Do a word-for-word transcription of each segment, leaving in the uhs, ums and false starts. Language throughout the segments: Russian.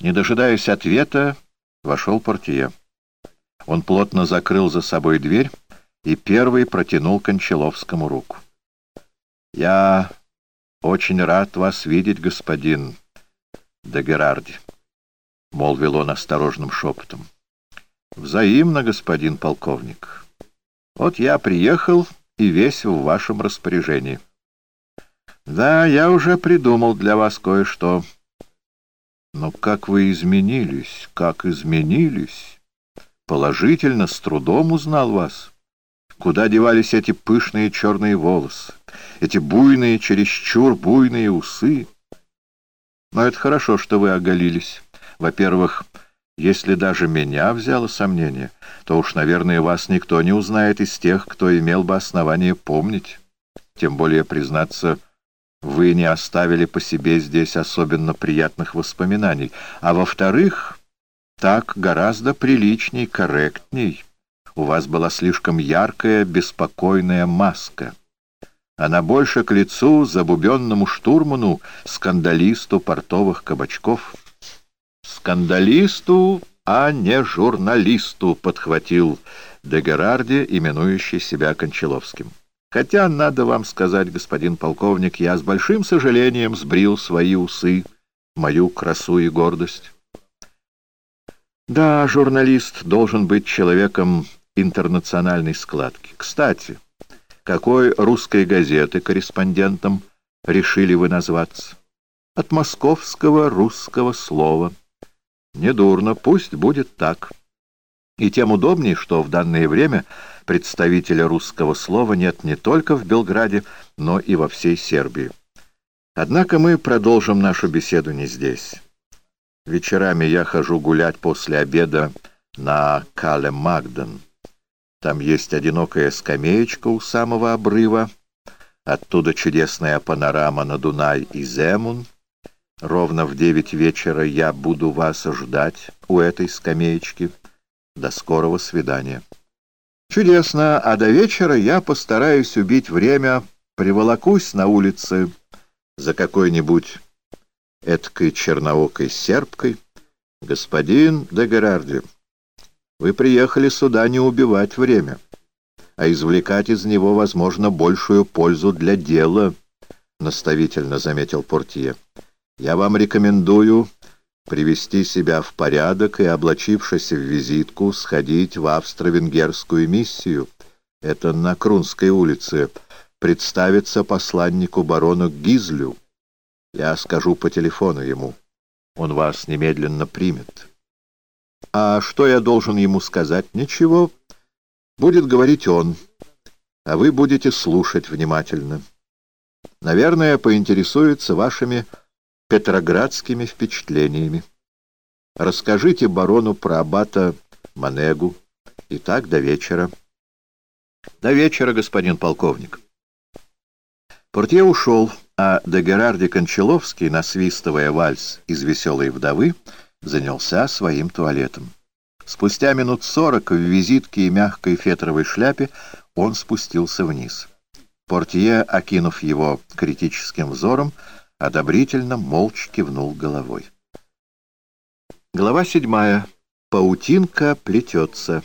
Не дожидаясь ответа, вошел портье. Он плотно закрыл за собой дверь и первый протянул Кончаловскому руку. «Я очень рад вас видеть, господин де Герарди», — молвил он осторожным шепотом. «Взаимно, господин полковник. Вот я приехал и весь в вашем распоряжении. Да, я уже придумал для вас кое-что. Но как вы изменились, как изменились! Положительно, с трудом узнал вас. Куда девались эти пышные черные волосы, эти буйные, чересчур буйные усы? Но это хорошо, что вы оголились. Во-первых, если даже меня взяло сомнение, то уж, наверное, вас никто не узнает из тех, кто имел бы основание помнить. Тем более, признаться, вы не оставили по себе здесь особенно приятных воспоминаний. А во-вторых, так гораздо приличней, корректней. У вас была слишком яркая, беспокойная маска. Она больше к лицу забубенному штурману, скандалисту портовых кабачков. «Скандалисту, а не журналисту», — подхватил де Герарди, именующий себя Кончаловским. «Хотя, надо вам сказать, господин полковник, я с большим сожалением сбрил свои усы, мою красу и гордость». Да, журналист должен быть человеком интернациональной складки. Кстати, какой русской газеты корреспондентом решили вы назваться? От московского русского слова. Недурно, пусть будет так. И тем удобнее, что в данное время представителя русского слова нет не только в Белграде, но и во всей Сербии. Однако мы продолжим нашу беседу не здесь. Вечерами я хожу гулять после обеда на Кале-Магден. Там есть одинокая скамеечка у самого обрыва. Оттуда чудесная панорама на Дунай и Земун. Ровно в девять вечера я буду вас ждать у этой скамеечки. До скорого свидания. Чудесно, а до вечера я постараюсь убить время, приволокусь на улице за какой-нибудь эткой черноокой сербкой. Господин де Герарди, вы приехали сюда не убивать время, а извлекать из него, возможно, большую пользу для дела, — наставительно заметил портье. Я вам рекомендую привести себя в порядок и, облачившись в визитку, сходить в австро-венгерскую миссию, это на Крунской улице, представиться посланнику барону Гизлю. Я скажу по телефону ему. Он вас немедленно примет. А что я должен ему сказать? Ничего. Будет говорить он, а вы будете слушать внимательно. Наверное, поинтересуется вашими петроградскими впечатлениями. Расскажите барону про аббата Манегу. И так до вечера. До вечера, господин полковник. Портье ушел, а де Герарди Кончаловский, насвистывая вальс из «Веселой вдовы», занялся своим туалетом. Спустя минут сорок в визитке и мягкой фетровой шляпе он спустился вниз. Портье, окинув его критическим взором, одобрительно молча кивнул головой. Глава седьмая. Паутинка плетется.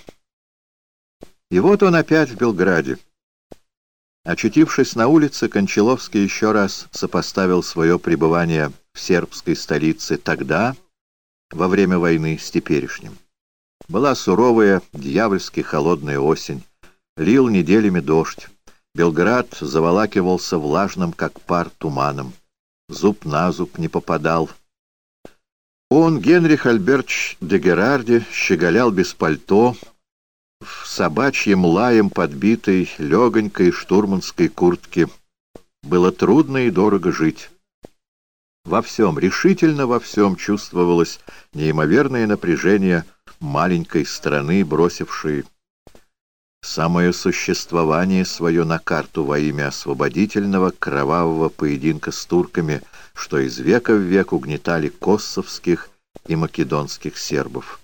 И вот он опять в Белграде. Очутившись на улице, Кончаловский еще раз сопоставил свое пребывание в сербской столице тогда, во время войны, с теперешним. Была суровая, дьявольски холодная осень, лил неделями дождь, Белград заволакивался влажным, как пар, туманом. Зуб на зуб не попадал. Он, Генрих Альбертович де Герарди, щеголял без пальто, в собачьем лаем подбитой легонькой штурманской куртке. Было трудно и дорого жить. Во всем, решительно во всем чувствовалось неимоверное напряжение маленькой страны, бросившей самое существование свое на карту во имя освободительного кровавого поединка с турками, что из века в век угнетали косовских и македонских сербов.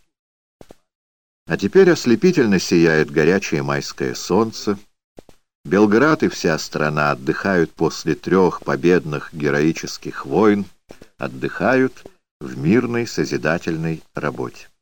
А теперь ослепительно сияет горячее майское солнце. Белград и вся страна отдыхают после трех победных героических войн, отдыхают в мирной созидательной работе.